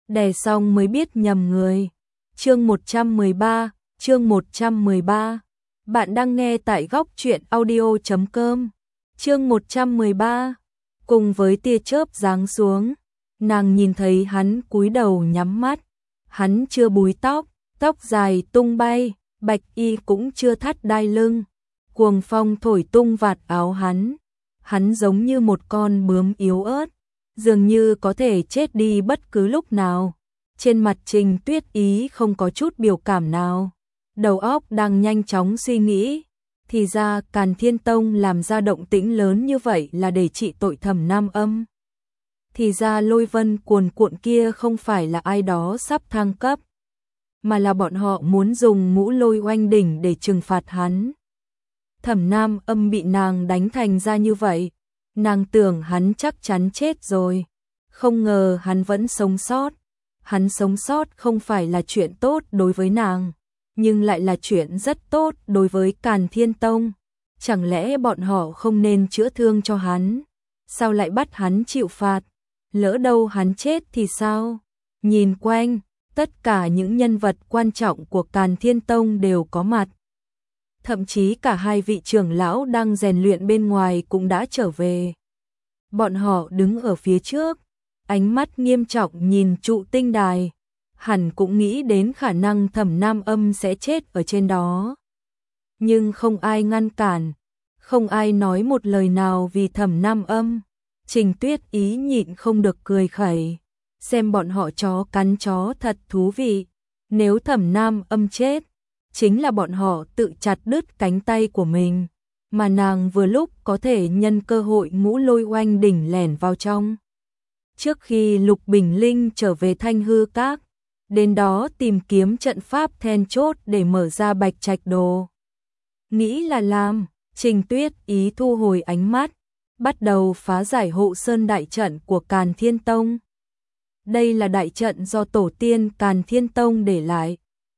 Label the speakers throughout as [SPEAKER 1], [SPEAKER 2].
[SPEAKER 1] đè xong mới biết nhầm người. Chương 113, chương 113. Bạn đang nghe tại góc truyện audio.com. Chương 113. Cùng với tia chớp giáng xuống, nàng nhìn thấy hắn cúi đầu nhắm mắt. Hắn chưa búi tóc, tóc dài tung bay, bạch y cũng chưa thắt đai lưng. Cuồng phong thổi tung vạt áo hắn giống như một con bướm yếu ớt, dường như có thể chết đi bất cứ lúc nào. Trên mặt Trình Tuyết Ý không có chút biểu cảm nào, đầu óc đang nhanh chóng suy nghĩ. Thì ra Càn Thiên Tông làm ra động tĩnh lớn như vậy là để trị tội Thẩm Nam Âm. Thì ra lôi vân cuồn cuộn kia không phải là ai đó sắp thăng cấp, mà là bọn họ muốn dùng ngũ lôi oanh đỉnh để trừng phạt hắn. Thẩm Nam Âm bị nàng đánh thành ra như vậy, nàng tưởng hắn chắc chắn chết rồi, không ngờ hắn vẫn sống sót. Hắn sống sót không phải là chuyện tốt đối với nàng, nhưng lại là chuyện rất tốt đối với Càn Thiên Tông. Chẳng lẽ bọn họ không nên chữa thương cho hắn? Sao lại bắt hắn chịu phạt? Lỡ đâu hắn chết thì sao? Nhìn quanh, tất cả những nhân vật quan trọng của Càn Thiên Tông đều có mặt. Thậm chí cả hai vị trưởng lão đang rèn luyện bên ngoài cũng đã trở về. Bọn họ đứng ở phía trước, ánh mắt nghiêm trọng nhìn trụ tinh đài, hẳn cũng nghĩ đến khả năng Thẩm Nam Âm sẽ chết ở trên đó. Nhưng không ai ngăn cản, không ai nói một lời nào vì Thẩm Nam Âm. Trình Tuyết Ý nhịn không được cười khẩy, xem bọn họ chó cắn chó thật thú vị. Nếu Thẩm Nam Âm chết, chính là bọn họ tự chặt đứt cánh tay của mình, mà nàng vừa lúc có thể nhân cơ hội ngũ lôi oanh đỉnh lẻn vào trong. Trước khi Lục Bình Linh trở về Thanh Hư Các, đến đó tìm kiếm trận pháp then chốt để mở ra Bạch Trạch Đồ. Nghĩ là làm, Trình Tuyết Ý thu hồi ánh mắt, bắt đầu phá giải hộ sơn đại trận của Càn Thiên Tông. Đây là đại trận do tổ tiên Càn Thiên Tông để lại.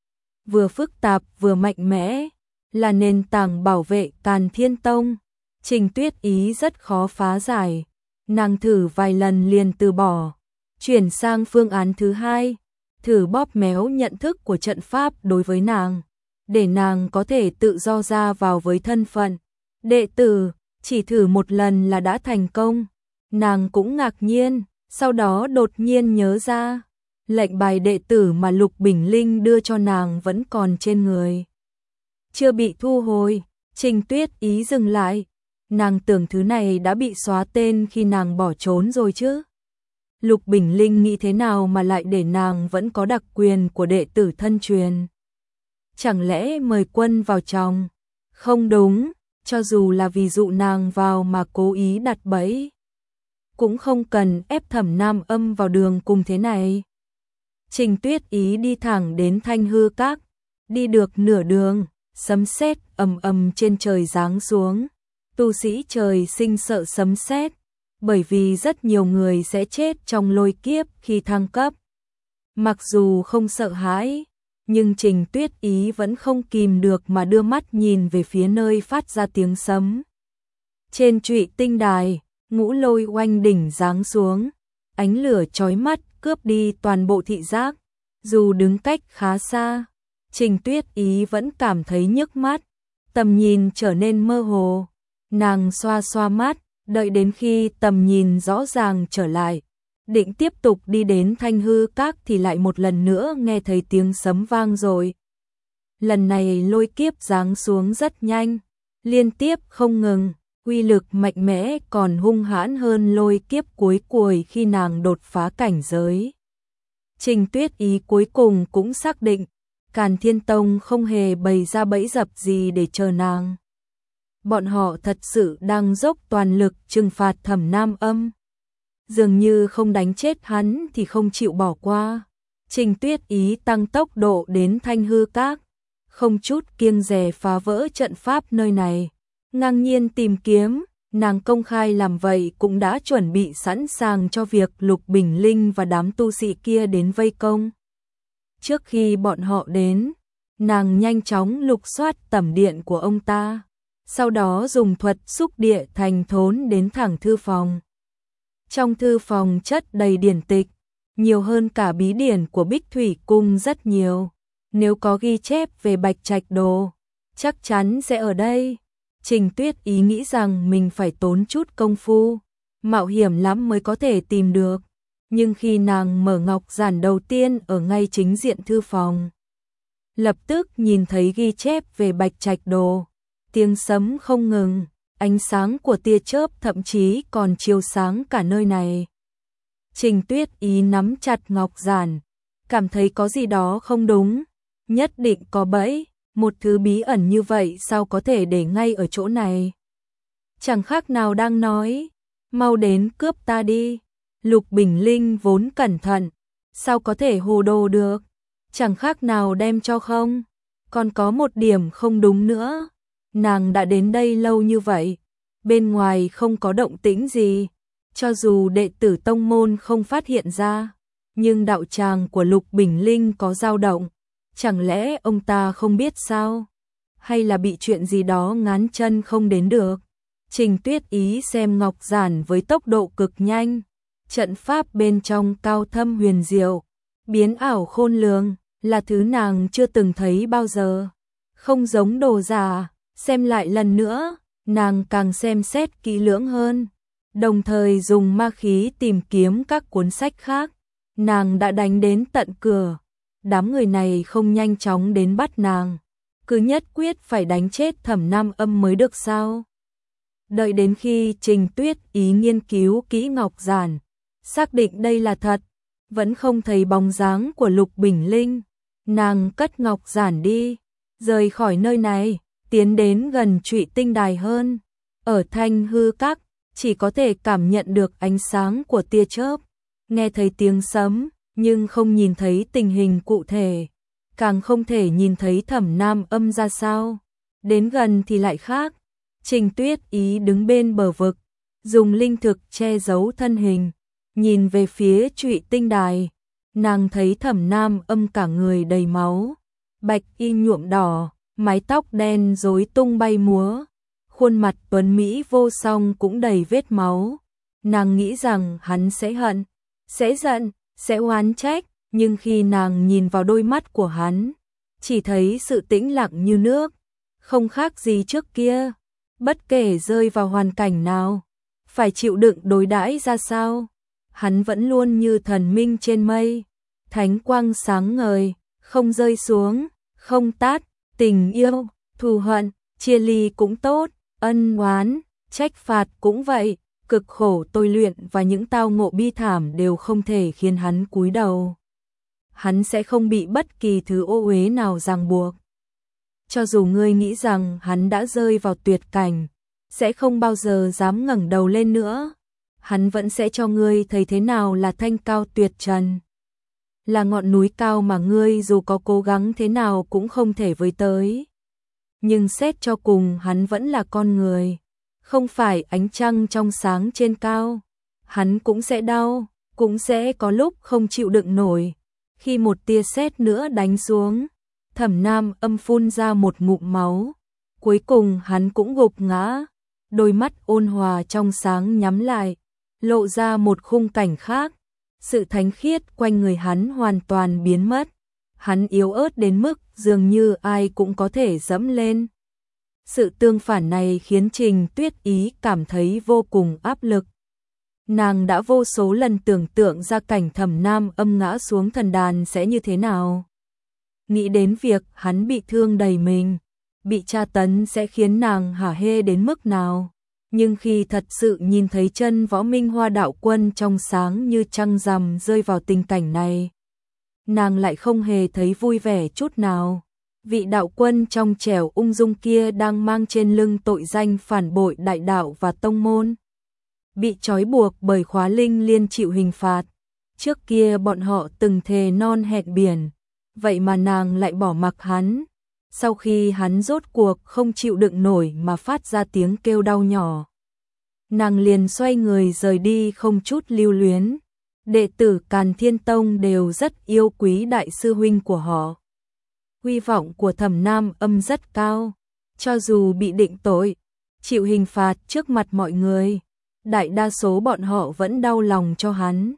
[SPEAKER 1] Vừa phức tạp vừa mạnh mẽ, là nền tảng bảo vệ Càn Thiên Tông. Trình Tuyết Ý rất khó phá giải. Nàng thử vài lần liền từ bỏ, chuyển sang phương án thứ hai, thử bóp méo nhận thức của trận pháp đối với nàng, để nàng có thể tự do ra vào với thân phận đệ tử. Chỉ thử một lần là đã thành công, nàng cũng ngạc nhiên, sau đó đột nhiên nhớ ra, lệnh bài đệ tử mà Lục Bình Linh đưa cho nàng vẫn còn trên người, chưa bị thu hồi. Trình Tuyết Ý dừng lại. Nàng tưởng thứ này đã bị xóa tên khi nàng bỏ trốn rồi chứ. Lục Bình Linh nghĩ thế nào mà lại để nàng vẫn có đặc quyền của đệ tử thân truyền? Chẳng lẽ mời quân vào trong? Không đúng, cho dù là vì dụ nàng vào mà cố ý đặt bẫy, cũng không cần ép Thẩm Nam Âm vào đường cùng thế này. Trình Tuyết Ý đi thẳng đến Thanh Hư Các, đi được nửa đường, sấm sét ầm ầm trên trời giáng xuống. Tu sĩ trời sinh sợ sấm sét, bởi vì rất nhiều người sẽ chết trong lôi kiếp khi thăng cấp. Mặc dù không sợ hãi, nhưng Trình Tuyết Ý vẫn không kìm được mà đưa mắt nhìn về phía nơi phát ra tiếng sấm. Trên trụy tinh đài, ngũ lôi oanh đỉnh giáng xuống, ánh lửa chói mắt cướp đi toàn bộ thị giác. Dù đứng cách khá xa, Trình Tuyết Ý vẫn cảm thấy nhức mắt, tầm nhìn trở nên mơ hồ. Nàng xoa xoa mắt, đợi đến khi tầm nhìn rõ ràng trở lại, định tiếp tục đi đến Thanh Hư Các thì lại một lần nữa nghe thấy tiếng sấm vang rồi. Lần này lôi kiếp giáng xuống rất nhanh, liên tiếp không ngừng, uy lực mạnh mẽ còn hung hãn hơn lôi kiếp cuối cùng khi nàng đột phá cảnh giới. Trình Tuyết Ý cuối cùng cũng xác định, Càn Thiên Tông không hề bày ra bẫy dập gì để chờ nàng. Bọn họ thật sự đang dốc toàn lực trừng phạt Thẩm Nam Âm. Dường như không đánh chết hắn thì không chịu bỏ qua. Trình Tuyết Ý tăng tốc độ đến Thanh Hư Các, không chút kiêng dè phá vỡ trận pháp nơi này. Ngang nhiên tìm kiếm, nàng công khai làm vậy cũng đã chuẩn bị sẵn sàng cho việc Lục Bình Linh và đám tu sĩ kia đến vây công. Trước khi bọn họ đến, nàng nhanh chóng lục soát tẩm điện của ông ta. Sau đó dùng thuật xúc địa thành thốn đến thẳng thư phòng. Trong thư phòng chất đầy điển tịch, nhiều hơn cả bí điển của Bích Thủy Cung rất nhiều. Nếu có ghi chép về Bạch Trạch Đồ, chắc chắn sẽ ở đây. Trình Tuyết Ý nghĩ rằng mình phải tốn chút công phu, mạo hiểm lắm mới có thể tìm được. Nhưng khi nàng mở ngọc giản đầu tiên ở ngay chính diện thư phòng, lập tức nhìn thấy ghi chép về Bạch Trạch Đồ. Tiếng sấm không ngừng, ánh sáng của tia chớp thậm chí còn chiếu sáng cả nơi này. Trình Tuyết Ý nắm chặt ngọc giản, cảm thấy có gì đó không đúng, nhất định có bẫy, một thứ bí ẩn như vậy sao có thể để ngay ở chỗ này. Chẳng khác nào đang nói, mau đến cướp ta đi. Lục Bình Linh vốn cẩn thận, sao có thể hồ đồ được, chẳng khác nào đem cho không. Còn có một điểm không đúng nữa, nàng đã đến đây lâu như vậy, bên ngoài không có động tĩnh gì, cho dù đệ tử tông môn không phát hiện ra, nhưng đạo tràng của Lục Bình Linh có dao động, chẳng lẽ ông ta không biết sao? Hay là bị chuyện gì đó ngán chân không đến được? Trình Tuyết Ý xem ngọc giản với tốc độ cực nhanh, trận pháp bên trong cao thâm huyền diệu, biến ảo khôn lường, là thứ nàng chưa từng thấy bao giờ. Không giống đồ giả, xem lại lần nữa, nàng càng xem xét kỹ lưỡng hơn, đồng thời dùng ma khí tìm kiếm các cuốn sách khác. Nàng đã đánh đến tận cửa, đám người này không nhanh chóng đến bắt nàng, cứ nhất quyết phải đánh chết Thẩm Nam Âm mới được sao? Đợi đến khi Trình Tuyết Ý nghiên cứu kỹ ngọc giản, xác định đây là thật, vẫn không thấy bóng dáng của Lục Bình Linh, nàng cất ngọc giản đi, rời khỏi nơi này, tiến đến gần Trụy Tinh Đài hơn. Ở Thanh Hư Các, chỉ có thể cảm nhận được ánh sáng của tia chớp, nghe thấy tiếng sấm, nhưng không nhìn thấy tình hình cụ thể, càng không thể nhìn thấy Thẩm Nam Âm ra sao. Đến gần thì lại khác. Trình Tuyết Ý đứng bên bờ vực, dùng linh thực che giấu thân hình, nhìn về phía Trụy Tinh Đài, nàng thấy Thẩm Nam Âm cả người đầy máu, bạch y nhuộm đỏ, mái tóc đen rối tung bay múa, khuôn mặt tuấn mỹ vô song cũng đầy vết máu. Nàng nghĩ rằng hắn sẽ hận, sẽ giận, sẽ oán trách, nhưng khi nàng nhìn vào đôi mắt của hắn, chỉ thấy sự tĩnh lặng như nước, không khác gì trước kia. Bất kể rơi vào hoàn cảnh nào, phải chịu đựng đối đãi ra sao, hắn vẫn luôn như thần minh trên mây, thánh quang sáng ngời, không rơi xuống, không tát. Tình yêu, thù hận, chia ly cũng tốt, ân oán, trách phạt cũng vậy, cực khổ tôi luyện và những tao ngộ bi thảm đều không thể khiến hắn cúi đầu. Hắn sẽ không bị bất kỳ thứ ô uế nào ràng buộc. Cho dù ngươi nghĩ rằng hắn đã rơi vào tuyệt cảnh, sẽ không bao giờ dám ngẩng đầu lên nữa, hắn vẫn sẽ cho ngươi thấy thế nào là thanh cao tuyệt trần. Là ngọn núi cao mà ngươi dù có cố gắng thế nào cũng không thể với tới. Nhưng xét cho cùng hắn vẫn là con người, không phải ánh trăng trong sáng trên cao. Hắn cũng sẽ đau, cũng sẽ có lúc không chịu đựng nổi. Khi một tia sét nữa đánh xuống, Thẩm Nam Âm phun ra một ngụm máu. Cuối cùng hắn cũng gục ngã, đôi mắt ôn hòa trong sáng nhắm lại, lộ ra một khung cảnh khác. Sự thánh khiết quanh người hắn hoàn toàn biến mất. Hắn yếu ớt đến mức dường như ai cũng có thể dẫm lên. Sự tương phản này khiến Trình Tuyết Ý cảm thấy vô cùng áp lực. Nàng đã vô số lần tưởng tượng ra cảnh Thẩm Nam Âm ngã xuống thần đàn sẽ như thế nào. Nghĩ đến việc hắn bị thương đầy mình, bị tra tấn sẽ khiến nàng hả hê đến mức nào. Nhưng khi thật sự nhìn thấy chân Võ Minh Hoa đạo quân trong sáng như trăng rằm rơi vào tình cảnh này, nàng lại không hề thấy vui vẻ chút nào. Vị đạo quân trong trẻo ung dung kia đang mang trên lưng tội danh phản bội đại đạo và tông môn, bị trói buộc bởi khóa linh liên chịu hình phạt. Trước kia bọn họ từng thề non hẹn biển, vậy mà nàng lại bỏ mặc hắn. Sau khi hắn rốt cuộc không chịu đựng nổi mà phát ra tiếng kêu đau nhỏ, nàng liền xoay người rời đi không chút lưu luyến. Đệ tử Càn Thiên Tông đều rất yêu quý đại sư huynh của họ. Hy vọng của Thẩm Nam Âm rất cao, cho dù bị định tội, chịu hình phạt trước mặt mọi người, đại đa số bọn họ vẫn đau lòng cho hắn.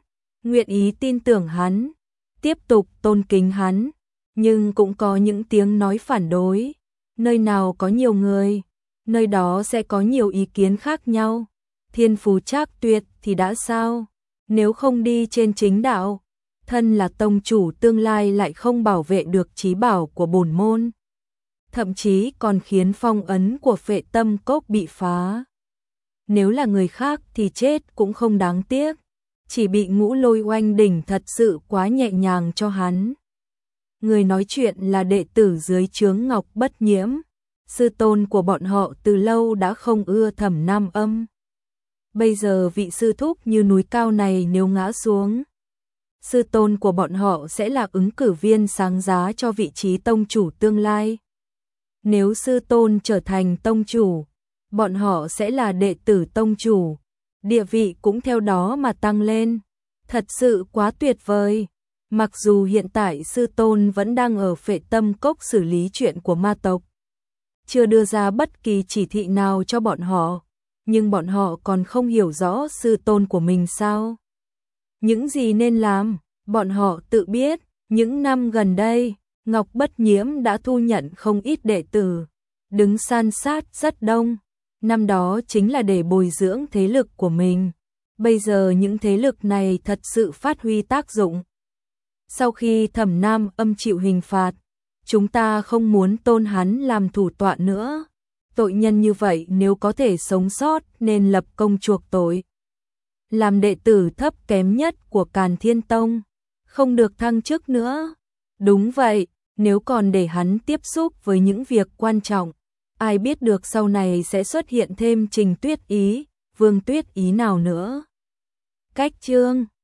[SPEAKER 1] nguyện ý tin tưởng hắn, tiếp tục tôn kính hắn, nhưng cũng có những tiếng nói phản đối. Nơi nào có nhiều người, nơi đó sẽ có nhiều ý kiến khác nhau. Thiên phú trác tuyệt thì đã sao? Nếu không đi trên chính đạo, thân là tông chủ tương lai lại không bảo vệ được chí bảo của bổn môn. Thậm chí còn khiến phong ấn của Phệ Tâm Cốc bị phá. Nếu là người khác thì chết cũng không đáng tiếc. Chỉ bị Ngũ Lôi oanh đỉnh thật sự quá nhẹ nhàng cho hắn. Người nói chuyện là đệ tử dưới trướng Ngọc Bất Nhiễm. Sư tôn của bọn họ từ lâu đã không ưa Thẩm Nam Âm. Bây giờ vị sư thúc như núi cao này nếu ngã xuống, sư tôn của bọn họ sẽ là ứng cử viên sáng giá cho vị trí tông chủ tương lai. Nếu sư tôn trở thành tông chủ, bọn họ sẽ là đệ tử tông chủ, địa vị cũng theo đó mà tăng lên. Thật sự quá tuyệt vời. Mặc dù hiện tại sư tôn vẫn đang ở Phệ Tâm Cốc xử lý chuyện của ma tộc, chưa đưa ra bất kỳ chỉ thị nào cho bọn họ, nhưng bọn họ còn không hiểu rõ sư tôn của mình sao? Những gì nên làm, bọn họ tự biết. Những năm gần đây, Ngọc Bất Nhiễm đã thu nhận không ít đệ tử, đứng san sát rất đông. Năm đó chính là để bồi dưỡng thế lực của mình. Bây giờ những thế lực này thật sự phát huy tác dụng. Sau khi Thẩm Nam Âm chịu hình phạt, chúng ta không muốn tôn hắn làm thủ tọa nữa. Tội nhân như vậy nếu có thể sống sót nên lập công chuộc tội. Làm đệ tử thấp kém nhất của Càn Thiên Tông, không được thăng chức nữa. Đúng vậy, nếu còn để hắn tiếp xúc với những việc quan trọng, ai biết được sau này sẽ xuất hiện thêm Trình Tuyết Ý, Vương Tuyết Ý nào nữa. Cách chương